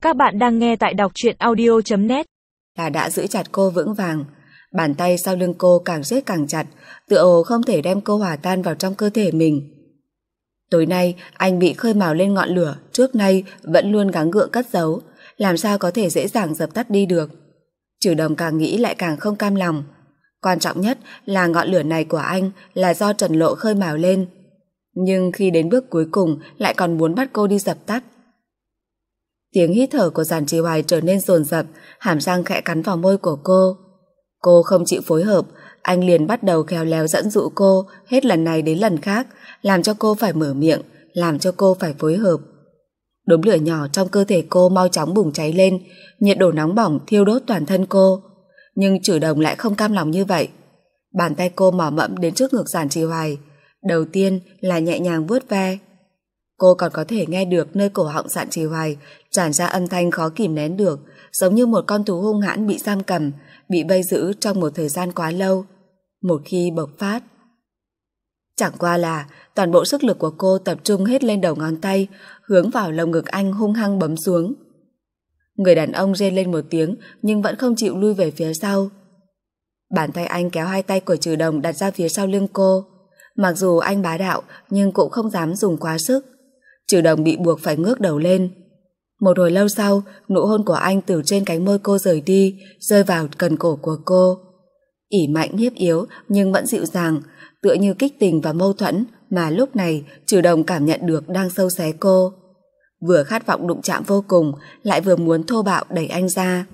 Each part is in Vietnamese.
Các bạn đang nghe tại đọc truyện audio.net. Là đã giữ chặt cô vững vàng. Bàn tay sau lưng cô càng siết càng chặt, tựa hồ không thể đem cô hòa tan vào trong cơ thể mình. Tối nay anh bị khơi mào lên ngọn lửa trước nay vẫn luôn gắng gượng cất giấu, làm sao có thể dễ dàng dập tắt đi được. Trừ Đồng càng nghĩ lại càng không cam lòng. Quan trọng nhất là ngọn lửa này của anh là do Trần Lộ khơi mào lên, nhưng khi đến bước cuối cùng lại còn muốn bắt cô đi dập tắt. Tiếng hít thở của Giản Trì Hoài trở nên dồn dập, hàm răng khẽ cắn vào môi của cô. Cô không chịu phối hợp, anh liền bắt đầu khéo léo dẫn dụ cô hết lần này đến lần khác, làm cho cô phải mở miệng, làm cho cô phải phối hợp. Đốm lửa nhỏ trong cơ thể cô mau chóng bùng cháy lên, nhiệt độ nóng bỏng thiêu đốt toàn thân cô. Nhưng Trừ Đồng lại không cam lòng như vậy. Bàn tay cô mò mẫm đến trước ngực Giản Trì Hoài, đầu tiên là nhẹ nhàng vuốt ve. Cô còn có thể nghe được nơi cổ họng Giản Trì Hoài tràn ra âm thanh khó kìm nén được, giống như một con thú hung hãn bị giam cầm, bị vây giữ trong một thời gian quá lâu. Một khi bộc phát, chẳng qua là toàn bộ sức lực của cô tập trung hết lên đầu ngón tay, hướng vào lồng ngực anh hung hăng bấm xuống. Người đàn ông rên lên một tiếng nhưng vẫn không chịu lui về phía sau. Bàn tay anh kéo hai tay của Trừ Đồng đặt ra phía sau lưng cô. Mặc dù anh bá đạo nhưng cũng không dám dùng quá sức. Trừ Đồng bị buộc phải ngước đầu lên. Một hồi lâu sau, nụ hôn của anh từ trên cánh môi cô rời đi, rơi vào cần cổ của cô. Ỉ mạnh hiếp yếu nhưng vẫn dịu dàng, tựa như kích tình và mâu thuẫn mà lúc này Trừ Đồng cảm nhận được đang sâu xé cô. Vừa khát vọng đụng chạm vô cùng, lại vừa muốn thô bạo đẩy anh ra.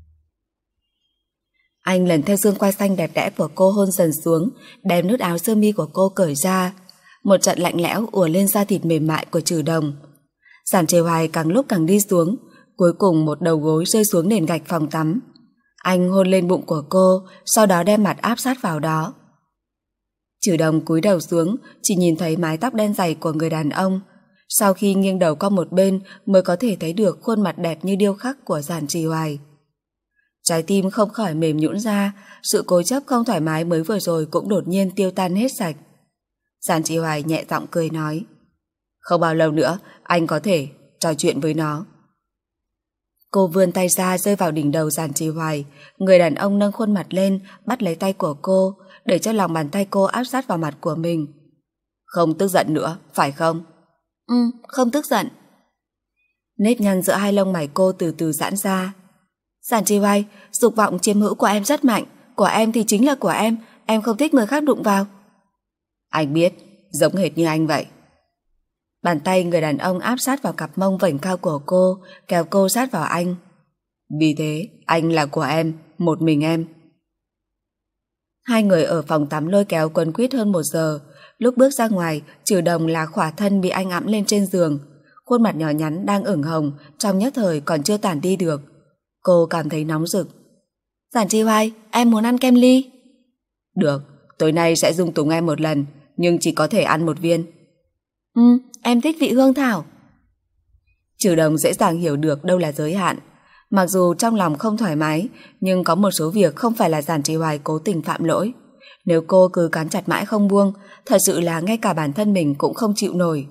Anh lần theo xương quai xanh đẹp đẽ của cô hôn dần xuống, đem nút áo sơ mi của cô cởi ra. Một trận lạnh lẽo ùa lên da thịt mềm mại của Trừ Đồng. Giản Trì Hoài càng lúc càng đi xuống, cuối cùng một đầu gối rơi xuống nền gạch phòng tắm. Anh hôn lên bụng của cô, sau đó đem mặt áp sát vào đó. Trừ Đồng cúi đầu xuống, chỉ nhìn thấy mái tóc đen dày của người đàn ông. Sau khi nghiêng đầu qua một bên mới có thể thấy được khuôn mặt đẹp như điêu khắc của Giản Trì Hoài. Trái tim không khỏi mềm nhũn ra, sự cố chấp không thoải mái mới vừa rồi cũng đột nhiên tiêu tan hết sạch. Giản Trì Hoài nhẹ giọng cười nói, không bao lâu nữa anh có thể trò chuyện với nó. Cô vươn tay ra rơi vào đỉnh đầu Giản Trì Hoài. Người đàn ông nâng khuôn mặt lên, bắt lấy tay của cô, để cho lòng bàn tay cô áp sát vào mặt của mình. Không tức giận nữa, phải không? Không tức giận. Nếp nhăn giữa hai lông mày cô từ từ giãn ra. Giản Trì Hoài, dục vọng chiếm hữu của em rất mạnh, của em thì chính là của em không thích người khác đụng vào. Anh biết, giống hệt như anh vậy. Bàn tay người đàn ông áp sát vào cặp mông vểnh cao của cô, kéo cô sát vào anh. Vì thế, anh là của em, một mình em. Hai người ở phòng tắm lôi kéo quấn quýt hơn 1 giờ. Lúc bước ra ngoài, Trừ Đồng là khỏa thân bị anh ẵm lên trên giường. Khuôn mặt nhỏ nhắn đang ửng hồng, trong nhất thời còn chưa tản đi được. Cô cảm thấy nóng rực. Giản Trì Hoài, em muốn ăn kem ly. Được, tối nay sẽ dung túng em một lần, nhưng chỉ có thể ăn 1 viên. Em thích vị hương thảo. Trừ Đồng dễ dàng hiểu được đâu là giới hạn. Mặc dù trong lòng không thoải mái, nhưng có một số việc không phải là Giản Trì Hoài cố tình phạm lỗi. Nếu cô cứ cắn chặt mãi không buông, thật sự là ngay cả bản thân mình cũng không chịu nổi.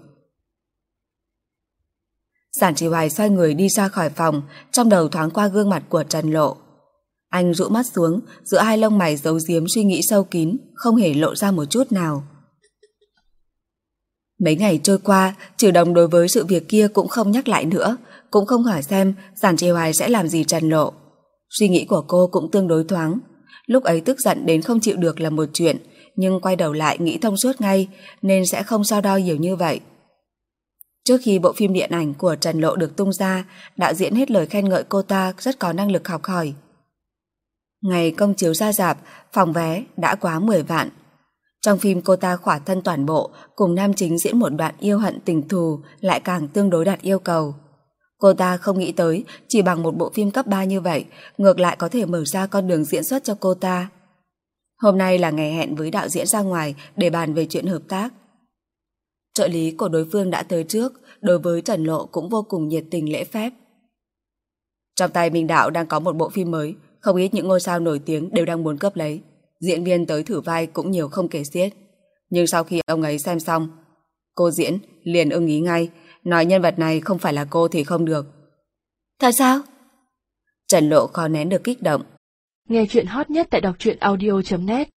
Giản Trì Hoài xoay người đi ra khỏi phòng, trong đầu thoáng qua gương mặt của Trần Lộ. Anh rũ mắt xuống, giữa hai lông mày giấu giếm suy nghĩ sâu kín, không hề lộ ra một chút nào. Mấy ngày trôi qua, Trừ Đồng đối với sự việc kia cũng không nhắc lại nữa, cũng không hỏi xem Giản Trì Hoài sẽ làm gì Trần Lộ. Suy nghĩ của cô cũng tương đối thoáng. Lúc ấy tức giận đến không chịu được là một chuyện, nhưng quay đầu lại nghĩ thông suốt ngay, nên sẽ không so đo nhiều như vậy. Trước khi bộ phim điện ảnh của Trần Lộ được tung ra, đạo diễn hết lời khen ngợi cô ta rất có năng lực học hỏi. Ngày công chiếu ra rạp, phòng vé đã quá 10 vạn. Trong phim cô ta khỏa thân toàn bộ, cùng nam chính diễn một đoạn yêu hận tình thù lại càng tương đối đạt yêu cầu. Cô ta không nghĩ tới chỉ bằng một bộ phim cấp 3 như vậy, ngược lại có thể mở ra con đường diễn xuất cho cô ta. Hôm nay là ngày hẹn với đạo diễn ra ngoài để bàn về chuyện hợp tác. Trợ lý của đối phương đã tới trước, đối với Trần Lộ cũng vô cùng nhiệt tình lễ phép. Trong tay Minh Đạo đang có một bộ phim mới, không ít những ngôi sao nổi tiếng đều đang muốn cướp lấy. Diễn viên tới thử vai cũng nhiều không kể xiết. Nhưng sau khi ông ấy xem xong, cô diễn liền ưng ý ngay, nói nhân vật này không phải là cô thì không được. Thật sao? Trần Lộ khó nén được kích động. Nghe chuyện hot nhất tại đọc truyện audio.net